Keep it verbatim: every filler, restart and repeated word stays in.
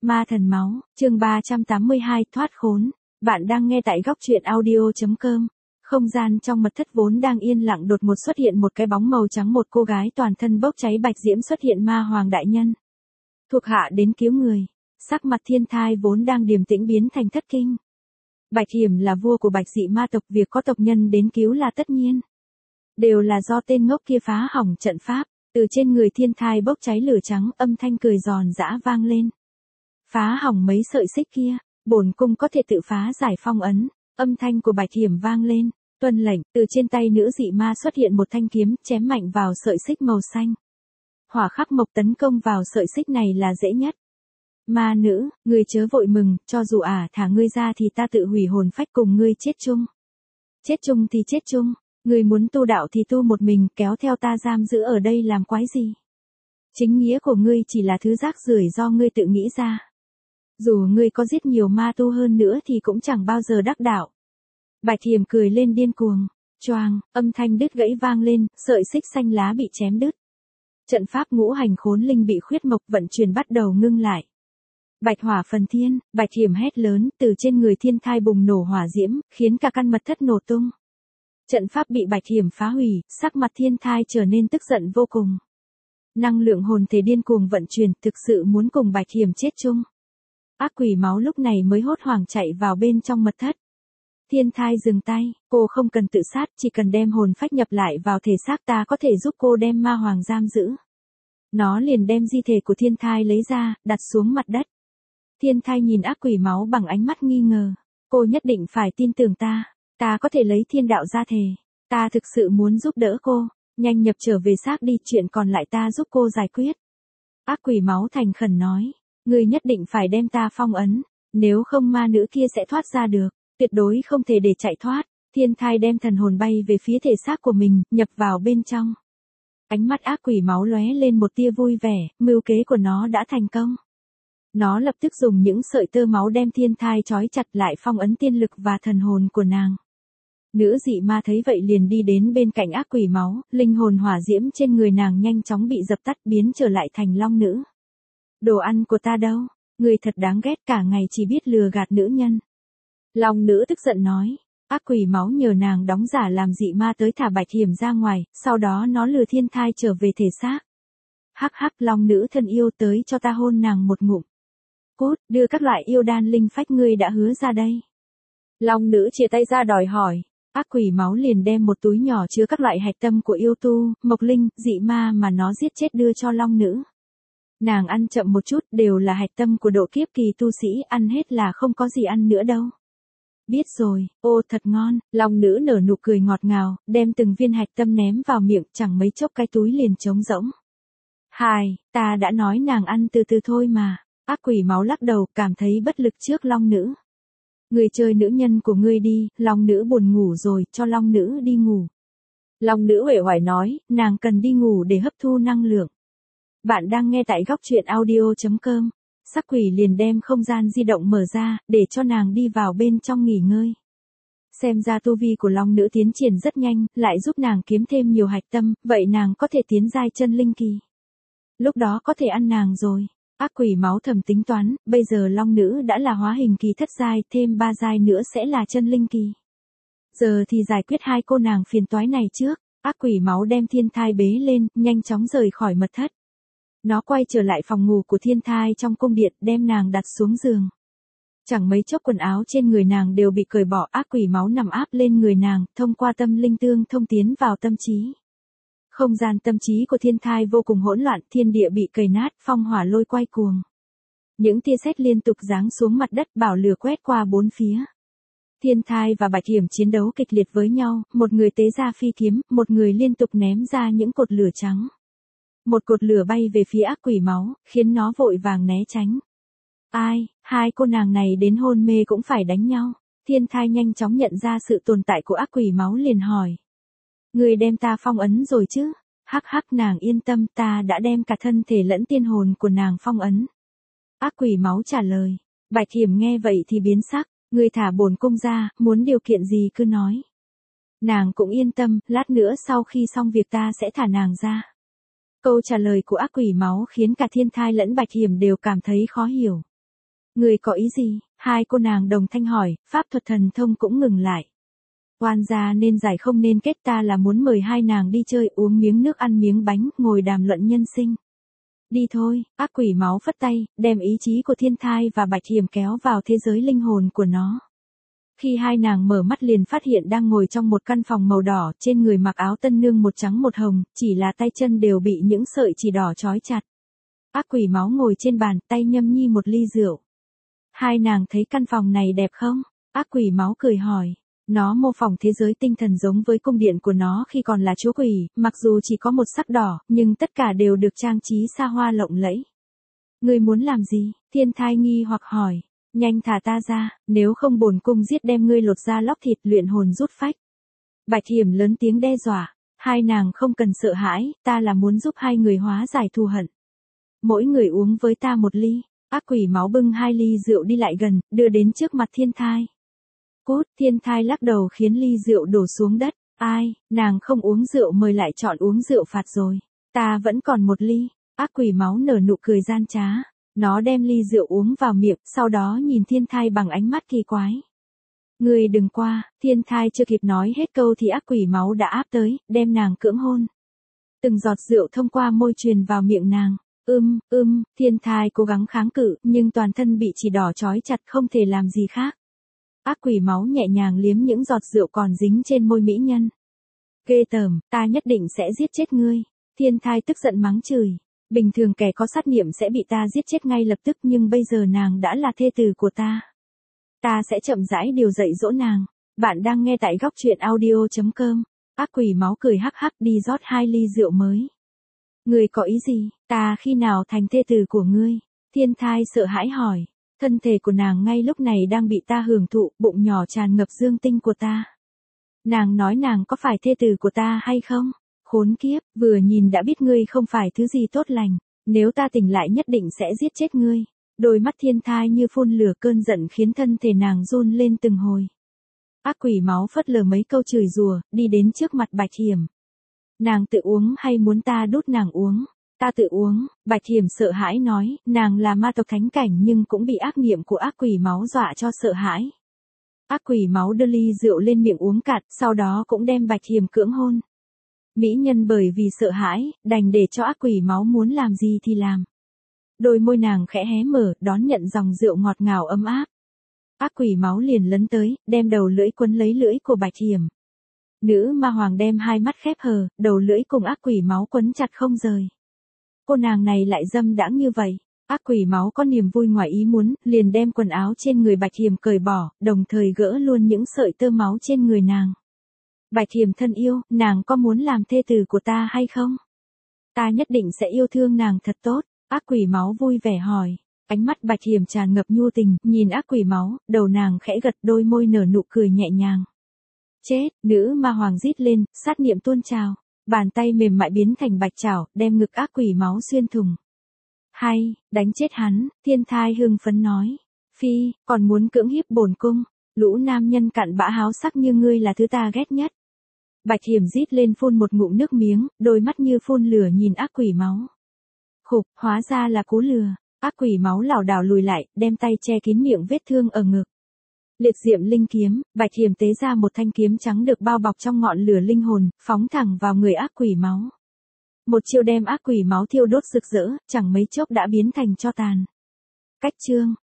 Ma thần máu, chương ba trăm tám mươi hai, thoát khốn. Bạn đang nghe tại góc truyện audio chấm com. Không gian trong mật thất vốn đang yên lặng đột ngột xuất hiện một cái bóng màu trắng, một cô gái toàn thân bốc cháy bạch diễm xuất hiện. Ma hoàng đại nhân. Thuộc hạ đến cứu người. Sắc mặt Thiên Thai vốn đang điềm tĩnh biến thành thất kinh. Bạch Hiểm là vua của bạch dị ma tộc, việc có tộc nhân đến cứu là tất nhiên. Đều là do tên ngốc kia phá hỏng trận pháp. Từ trên người Thiên Thai bốc cháy lửa trắng, âm thanh cười giòn giã vang lên. Phá hỏng mấy sợi xích kia, bổn cung có thể tự phá giải phong ấn. Âm thanh của Bạch Hiểm vang lên, tuân lệnh. Từ trên tay nữ dị ma xuất hiện một thanh kiếm, chém mạnh vào sợi xích màu xanh. Hỏa khắc mộc tấn công vào sợi xích này là dễ nhất. Ma nữ, ngươi chớ vội mừng, cho dù ả thả ngươi ra thì ta tự hủy hồn phách cùng ngươi chết chung. Chết chung thì chết chung, ngươi muốn tu đạo thì tu một mình, kéo theo ta giam giữ ở đây làm quái gì? Chính nghĩa của ngươi chỉ là thứ rác rưởi do ngươi tự nghĩ ra. Dù ngươi có giết nhiều ma tu hơn nữa thì cũng chẳng bao giờ đắc đạo. Bạch Hiểm cười lên điên cuồng. Choang, âm thanh đứt gãy vang lên, sợi xích xanh lá bị chém đứt. Trận pháp ngũ hành khốn linh bị khuyết mộc vận chuyển bắt đầu ngưng lại. Bạch hỏa phần thiên, Bạch Hiểm hét lớn, từ trên người Thiên Thai bùng nổ hỏa diễm, khiến cả căn mật thất nổ tung. Trận pháp bị Bạch Hiểm phá hủy, sắc mặt Thiên Thai trở nên tức giận vô cùng. Năng lượng hồn thể điên cuồng vận chuyển, thực sự muốn cùng Bạch Hiểm chết chung. Ác quỷ máu lúc này mới hốt hoảng chạy vào bên trong mật thất. Thiên Thai dừng tay, cô không cần tự sát, chỉ cần đem hồn phách nhập lại vào thể xác, ta có thể giúp cô đem ma hoàng giam giữ. Nó liền đem di thể của Thiên Thai lấy ra, đặt xuống mặt đất. Thiên Thai nhìn ác quỷ máu bằng ánh mắt nghi ngờ. Cô nhất định phải tin tưởng ta, ta có thể lấy thiên đạo ra thề. Ta thực sự muốn giúp đỡ cô, nhanh nhập trở về xác đi, chuyện còn lại ta giúp cô giải quyết. Ác quỷ máu thành khẩn nói. Ngươi nhất định phải đem ta phong ấn, nếu không ma nữ kia sẽ thoát ra được, tuyệt đối không thể để chạy thoát. Thiên Thai đem thần hồn bay về phía thể xác của mình, nhập vào bên trong. Ánh mắt ác quỷ máu lóe lên một tia vui vẻ, mưu kế của nó đã thành công. Nó lập tức dùng những sợi tơ máu đem Thiên Thai trói chặt lại, phong ấn tiên lực và thần hồn của nàng. Nữ dị ma thấy vậy liền đi đến bên cạnh ác quỷ máu, linh hồn hỏa diễm trên người nàng nhanh chóng bị dập tắt, biến trở lại thành long nữ. Đồ ăn của ta đâu? Người thật đáng ghét, cả ngày chỉ biết lừa gạt nữ nhân. Long nữ tức giận nói. Ác quỷ máu nhờ nàng đóng giả làm dị ma tới thả Bạch Hiểm ra ngoài, sau đó nó lừa Thiên Thai trở về thể xác. Hắc hắc, long nữ thân yêu, tới cho ta hôn nàng một ngụm. Cút, đưa các loại yêu đan linh phách ngươi đã hứa ra đây. Long nữ chia tay ra đòi hỏi. Ác quỷ máu liền đem một túi nhỏ chứa các loại hạch tâm của yêu tu, mộc linh, dị ma mà nó giết chết đưa cho long nữ. Nàng ăn chậm một chút, đều là hạch tâm của độ kiếp kỳ tu sĩ, ăn hết là không có gì ăn nữa đâu. Biết rồi, ô thật ngon, long nữ nở nụ cười ngọt ngào, đem từng viên hạch tâm ném vào miệng, chẳng mấy chốc cái túi liền trống rỗng. Hài, ta đã nói nàng ăn từ từ thôi mà. Ác quỷ máu lắc đầu, cảm thấy bất lực trước long nữ. Người chơi nữ nhân của ngươi đi, long nữ buồn ngủ rồi, cho long nữ đi ngủ. Long nữ uể oải nói, nàng cần đi ngủ để hấp thu năng lượng. Bạn đang nghe tại góc truyện audio chấm com. Sắc quỷ liền đem không gian di động mở ra, để cho nàng đi vào bên trong nghỉ ngơi. Xem ra tu vi của long nữ tiến triển rất nhanh, lại giúp nàng kiếm thêm nhiều hạch tâm, vậy nàng có thể tiến giai chân linh kỳ. Lúc đó có thể ăn nàng rồi. Ác quỷ máu thầm tính toán, bây giờ long nữ đã là hóa hình kỳ thất giai, thêm ba giai nữa sẽ là chân linh kỳ. Giờ thì giải quyết hai cô nàng phiền toái này trước. Ác quỷ máu đem Thiên Thai bế lên, nhanh chóng rời khỏi mật thất. Nó quay trở lại phòng ngủ của Thiên Thai trong cung điện, đem nàng đặt xuống giường. Chẳng mấy chốc quần áo trên người nàng đều bị cởi bỏ, ác quỷ máu nằm áp lên người nàng, thông qua tâm linh tương thông tiến vào tâm trí. Không gian tâm trí của Thiên Thai vô cùng hỗn loạn, thiên địa bị cầy nát, phong hỏa lôi quay cuồng. Những tia sét liên tục giáng xuống mặt đất, bảo lửa quét qua bốn phía. Thiên Thai và Bạch Hiểm chiến đấu kịch liệt với nhau, một người tế ra phi kiếm, một người liên tục ném ra những cột lửa trắng. Một cột lửa bay về phía ác quỷ máu, khiến nó vội vàng né tránh. Ai, hai cô nàng này đến hôn mê cũng phải đánh nhau. Thiên Thai nhanh chóng nhận ra sự tồn tại của ác quỷ máu liền hỏi. Người đem ta phong ấn rồi chứ? Hắc hắc, nàng yên tâm, ta đã đem cả thân thể lẫn tiên hồn của nàng phong ấn. Ác quỷ máu trả lời. Bạch Hiểm nghe vậy thì biến sắc. Người thả bổn cung ra, muốn điều kiện gì cứ nói. Nàng cũng yên tâm, lát nữa sau khi xong việc ta sẽ thả nàng ra. Câu trả lời của ác quỷ máu khiến cả Thiên Thai lẫn Bạch Hiểm đều cảm thấy khó hiểu. Người có ý gì? Hai cô nàng đồng thanh hỏi, pháp thuật thần thông cũng ngừng lại. Oan gia nên giải không nên kết, ta là muốn mời hai nàng đi chơi, uống miếng nước ăn miếng bánh, ngồi đàm luận nhân sinh. Đi thôi, ác quỷ máu phất tay, đem ý chí của Thiên Thai và Bạch Thiểm kéo vào thế giới linh hồn của nó. Khi hai nàng mở mắt liền phát hiện đang ngồi trong một căn phòng màu đỏ, trên người mặc áo tân nương một trắng một hồng, chỉ là tay chân đều bị những sợi chỉ đỏ trói chặt. Ác quỷ máu ngồi trên bàn, tay nhâm nhi một ly rượu. Hai nàng thấy căn phòng này đẹp không? Ác quỷ máu cười hỏi. Nó mô phỏng thế giới tinh thần giống với cung điện của nó khi còn là chúa quỷ, mặc dù chỉ có một sắc đỏ, nhưng tất cả đều được trang trí xa hoa lộng lẫy. Ngươi muốn làm gì? Thiên Thai nghi hoặc hỏi. Nhanh thả ta ra, nếu không bổn cung giết đem ngươi lột da lóc thịt, luyện hồn rút phách. Bạch Thiểm lớn tiếng đe dọa. Hai nàng không cần sợ hãi, ta là muốn giúp hai người hóa giải thù hận. Mỗi người uống với ta một ly. Ác quỷ máu bưng hai ly rượu đi lại gần, đưa đến trước mặt Thiên Thai. Cút, Thiên Thai lắc đầu khiến ly rượu đổ xuống đất. Ai, nàng không uống rượu mời lại chọn uống rượu phạt rồi. Ta vẫn còn một ly. Ác quỷ máu nở nụ cười gian trá. Nó đem ly rượu uống vào miệng, sau đó nhìn Thiên Thai bằng ánh mắt kỳ quái. Ngươi đừng qua, Thiên Thai chưa kịp nói hết câu thì ác quỷ máu đã áp tới, đem nàng cưỡng hôn. Từng giọt rượu thông qua môi truyền vào miệng nàng. Ưm, ưm, Thiên Thai cố gắng kháng cự, nhưng toàn thân bị chỉ đỏ trói chặt không thể làm gì khác. Ác quỷ máu nhẹ nhàng liếm những giọt rượu còn dính trên môi mỹ nhân. Ghê tởm, ta nhất định sẽ giết chết ngươi. Thiên Thai tức giận mắng chửi. Bình thường kẻ có sát niệm sẽ bị ta giết chết ngay lập tức, nhưng bây giờ nàng đã là thê tử của ta. Ta sẽ chậm rãi điều dạy dỗ nàng. Bạn đang nghe tại góc truyện audio chấm com. Ác quỷ máu cười hắc hắc đi rót hai ly rượu mới. Ngươi có ý gì? Ta khi nào thành thê tử của ngươi? Thiên Thai sợ hãi hỏi. Thân thể của nàng ngay lúc này đang bị ta hưởng thụ, bụng nhỏ tràn ngập dương tinh của ta. Nàng nói nàng có phải thê tử của ta hay không? Khốn kiếp, vừa nhìn đã biết ngươi không phải thứ gì tốt lành. Nếu ta tỉnh lại nhất định sẽ giết chết ngươi. Đôi mắt Thiên Thai như phun lửa, cơn giận khiến thân thể nàng run lên từng hồi. Ác quỷ máu phất lờ mấy câu chửi rủa, đi đến trước mặt Bạch Thiểm. Nàng tự uống hay muốn ta đút nàng uống? Ta tự uống. Bạch Thiểm sợ hãi nói, nàng là ma tộc thánh cảnh nhưng cũng bị ác niệm của ác quỷ máu dọa cho sợ hãi. Ác quỷ máu đưa ly rượu lên miệng uống cạn, sau đó cũng đem Bạch Thiểm cưỡng hôn. Mỹ nhân bởi vì sợ hãi, đành để cho ác quỷ máu muốn làm gì thì làm. Đôi môi nàng khẽ hé mở, đón nhận dòng rượu ngọt ngào ấm áp. Ác quỷ máu liền lấn tới, đem đầu lưỡi quấn lấy lưỡi của Bạch Thiểm. Nữ ma hoàng đem hai mắt khép hờ, đầu lưỡi cùng ác quỷ máu quấn chặt không rời. Cô nàng này lại dâm đãng như vậy. Ác quỷ máu có niềm vui ngoài ý muốn, liền đem quần áo trên người Bạch Thiểm cởi bỏ, đồng thời gỡ luôn những sợi tơ máu trên người nàng. Bạch Thiểm thân yêu, nàng có muốn làm thê tử của ta hay không? Ta nhất định sẽ yêu thương nàng thật tốt. Ác quỷ máu vui vẻ hỏi. Ánh mắt Bạch Thiểm tràn ngập nhu tình, nhìn ác quỷ máu, đầu nàng khẽ gật, đôi môi nở nụ cười nhẹ nhàng. Chết, nữ ma hoàng rít lên, sát niệm tuôn trào. Bàn tay mềm mại biến thành bạch chảo, đem ngực ác quỷ máu xuyên thủng. Hay, đánh chết hắn, Thiên Thai hưng phấn nói. Phi, còn muốn cưỡng hiếp bổn cung. Lũ nam nhân cặn bã háo sắc như ngươi là thứ ta ghét nhất. Bạch Thiểm rít lên phun một ngụm nước miếng, đôi mắt như phun lửa nhìn ác quỷ máu. Khục, hóa ra là cú lừa. Ác quỷ máu lảo đảo lùi lại, đem tay che kín miệng vết thương ở ngực. Liệt diệm linh kiếm, Bạch Thiểm tế ra một thanh kiếm trắng được bao bọc trong ngọn lửa linh hồn, phóng thẳng vào người ác quỷ máu. Một chiêu đem ác quỷ máu thiêu đốt rực rỡ, chẳng mấy chốc đã biến thành tro tàn. Cách chương